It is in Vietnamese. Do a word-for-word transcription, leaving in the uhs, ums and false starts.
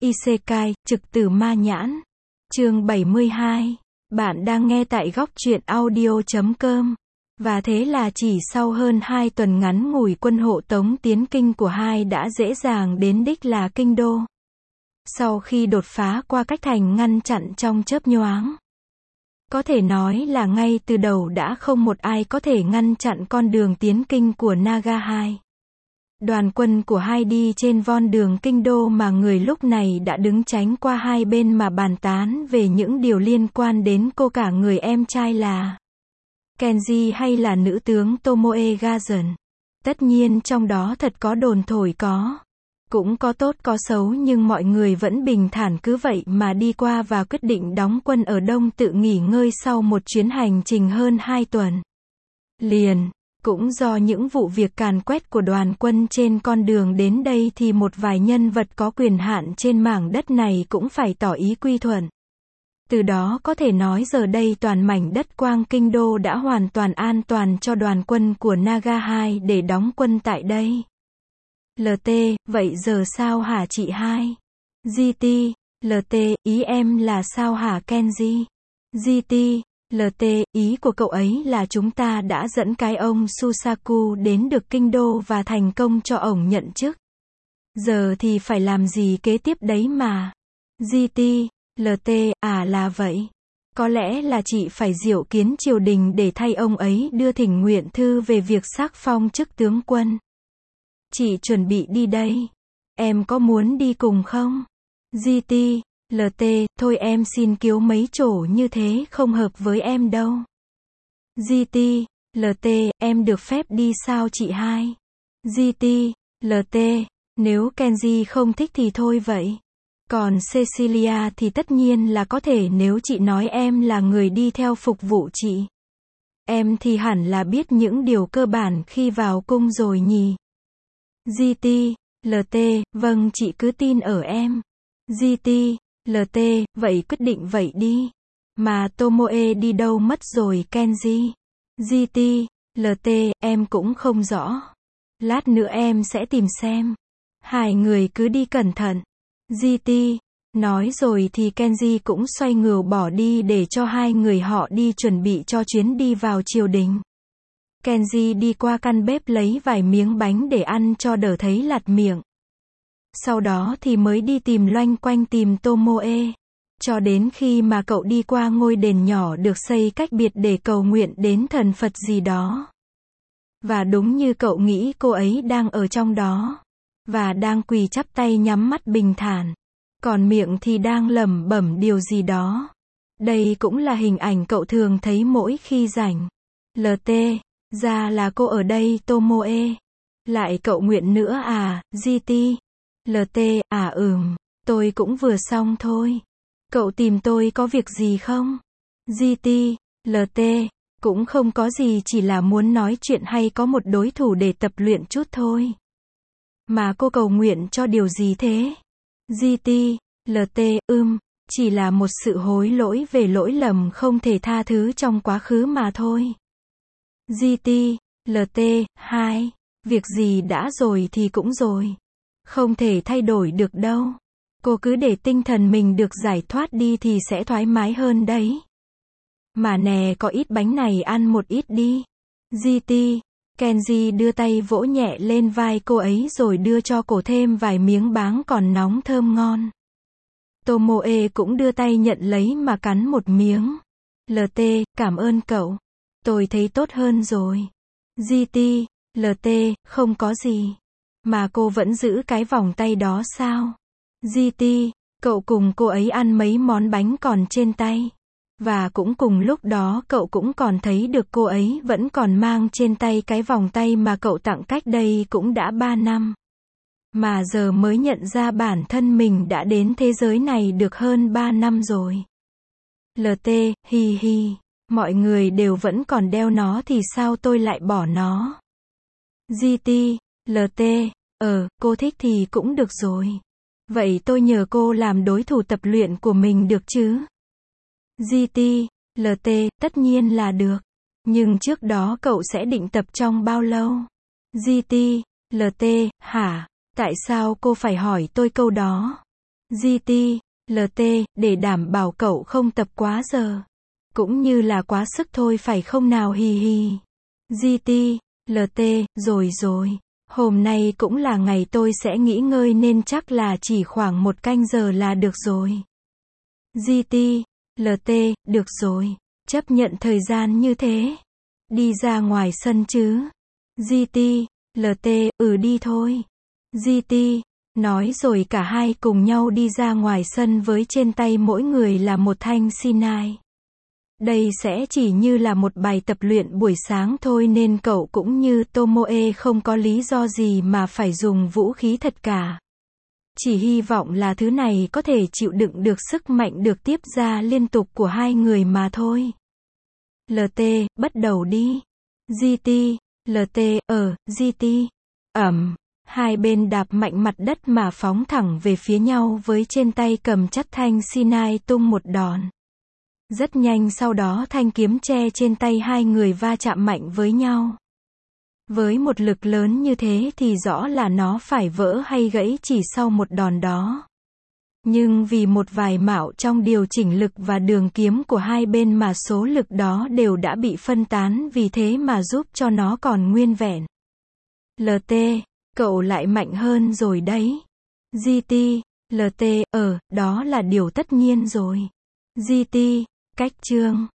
Isekai, trực tử ma nhãn. Chương bảy mươi hai. Bạn đang nghe tại góc truyện audio chấm com. Và thế là chỉ sau hơn hai tuần ngắn ngủi, quân hộ tống tiến kinh của hai đã dễ dàng đến đích là kinh đô. Sau khi đột phá qua cách thành ngăn chặn trong chớp nhoáng, có thể nói là ngay từ đầu đã không một ai có thể ngăn chặn con đường tiến kinh của Naga hai. Đoàn quân của hai đi trên von đường kinh đô mà người lúc này đã đứng tránh qua hai bên mà bàn tán về những điều liên quan đến cô, cả người em trai là Kenji hay là nữ tướng Tomoe Gazen. Tất nhiên trong đó thật có đồn thổi, có cũng có tốt có xấu, nhưng mọi người vẫn bình thản cứ vậy mà đi qua và quyết định đóng quân ở Đông tự nghỉ ngơi sau một chuyến hành trình hơn hai tuần liền. Cũng do những vụ việc càn quét của đoàn quân trên con đường đến đây thì một vài nhân vật có quyền hạn trên mảng đất này cũng phải tỏ ý quy thuận. Từ đó có thể nói giờ đây toàn mảnh đất Quang Kinh Đô đã hoàn toàn an toàn cho đoàn quân của Naga hai để đóng quân tại đây. lờ tê, vậy giờ sao hả chị hai? giê tê, lờ tê, ý em là sao hả Kenji? giê tê, lờ tê, ý của cậu ấy là chúng ta đã dẫn cái ông Susaku đến được kinh đô và thành công cho ổng nhận chức. Giờ thì phải làm gì kế tiếp đấy mà. giê tê, lờ tê, à là vậy. Có lẽ là chị phải diệu kiến triều đình để thay ông ấy đưa thỉnh nguyện thư về việc sắc phong chức tướng quân. Chị chuẩn bị đi đây. Em có muốn đi cùng không? giê tê, lờ tê, thôi em xin kiếu mấy chỗ như thế không hợp với em đâu. giê tê, lờ tê, em được phép đi sao chị hai? giê tê, lờ tê, nếu Kenji không thích thì thôi vậy. Còn Cecilia thì tất nhiên là có thể nếu chị nói em là người đi theo phục vụ chị. Em thì hẳn là biết những điều cơ bản khi vào cung rồi nhỉ? giê tê, lờ tê, vâng chị cứ tin ở em. giê tê, lờ tê, vậy quyết định vậy đi. Mà Tomoe đi đâu mất rồi Kenji? giê tê, lờ tê, em cũng không rõ. Lát nữa em sẽ tìm xem. Hai người cứ đi cẩn thận. giê tê, nói rồi thì Kenji cũng xoay người bỏ đi để cho hai người họ đi chuẩn bị cho chuyến đi vào triều đình. Kenji đi qua căn bếp lấy vài miếng bánh để ăn cho đỡ thấy lạt miệng. Sau đó thì mới đi tìm loanh quanh tìm Tomoe. Cho đến khi mà cậu đi qua ngôi đền nhỏ được xây cách biệt để cầu nguyện đến thần Phật gì đó. Và đúng như cậu nghĩ, cô ấy đang ở trong đó. Và đang quỳ chắp tay nhắm mắt bình thản. Còn miệng thì đang lẩm bẩm điều gì đó. Đây cũng là hình ảnh cậu thường thấy mỗi khi rảnh. lờ tê, ra là cô ở đây Tomoe. Lại cậu nguyện nữa à, giê tê, lờ tê, à ừm, tôi cũng vừa xong thôi. Cậu tìm tôi có việc gì không? giê tê, lờ tê, cũng không có gì, chỉ là muốn nói chuyện hay có một đối thủ để tập luyện chút thôi. Mà cô cầu nguyện cho điều gì thế? giê tê, lờ tê, ưm, chỉ là một sự hối lỗi về lỗi lầm không thể tha thứ trong quá khứ mà thôi. giê tê, lờ tê, hai, việc gì đã rồi thì cũng rồi. Không thể thay đổi được đâu. Cô cứ để tinh thần mình được giải thoát đi thì sẽ thoải mái hơn đấy. Mà nè, có ít bánh này ăn một ít đi. giê tê, Kenji đưa tay vỗ nhẹ lên vai cô ấy rồi đưa cho cô thêm vài miếng báng còn nóng thơm ngon. Tomoe cũng đưa tay nhận lấy mà cắn một miếng. lờ tê, cảm ơn cậu. Tôi thấy tốt hơn rồi. giê tê, lờ tê, không có gì. Mà cô vẫn giữ cái vòng tay đó sao? giê tê, cậu cùng cô ấy ăn mấy món bánh còn trên tay. Và cũng cùng lúc đó cậu cũng còn thấy được cô ấy vẫn còn mang trên tay cái vòng tay mà cậu tặng cách đây cũng đã ba năm. Mà giờ mới nhận ra bản thân mình đã đến thế giới này được hơn ba năm rồi. lờ tê, hi hi, mọi người đều vẫn còn đeo nó thì sao tôi lại bỏ nó? giê tê, lờ tê, ờ, cô thích thì cũng được rồi. Vậy tôi nhờ cô làm đối thủ tập luyện của mình được chứ? giê tê, lờ tê, tất nhiên là được. Nhưng trước đó cậu sẽ định tập trong bao lâu? giê tê, lờ tê, hả? Tại sao cô phải hỏi tôi câu đó? giê tê, lờ tê, để đảm bảo cậu không tập quá giờ. Cũng như là quá sức thôi phải không nào hì hì. giê tê, lờ tê, rồi rồi. Hôm nay cũng là ngày tôi sẽ nghỉ ngơi nên chắc là chỉ khoảng một canh giờ là được rồi. giê tê, lờ tê, được rồi. Chấp nhận thời gian như thế. Đi ra ngoài sân chứ. giê tê, lờ tê, ừ đi thôi. giê tê, nói rồi cả hai cùng nhau đi ra ngoài sân với trên tay mỗi người là một thanh sinai. Đây sẽ chỉ như là một bài tập luyện buổi sáng thôi nên cậu cũng như Tomoe không có lý do gì mà phải dùng vũ khí thật cả. Chỉ hy vọng là thứ này có thể chịu đựng được sức mạnh được tiếp ra liên tục của hai người mà thôi. lờ tê, bắt đầu đi. giê tê, lờ tê, ờ, giê tê. Ẩm. Hai bên đạp mạnh mặt đất mà phóng thẳng về phía nhau với trên tay cầm chặt thanh sinai tung một đòn. Rất nhanh sau đó thanh kiếm tre trên tay hai người va chạm mạnh với nhau. Với một lực lớn như thế thì rõ là nó phải vỡ hay gãy chỉ sau một đòn đó. Nhưng vì một vài mạo trong điều chỉnh lực và đường kiếm của hai bên mà số lực đó đều đã bị phân tán vì thế mà giúp cho nó còn nguyên vẹn. lờ tê, cậu lại mạnh hơn rồi đấy. giê tê, lờ tê, ờ, đó là điều tất nhiên rồi. giê tê, cách chương.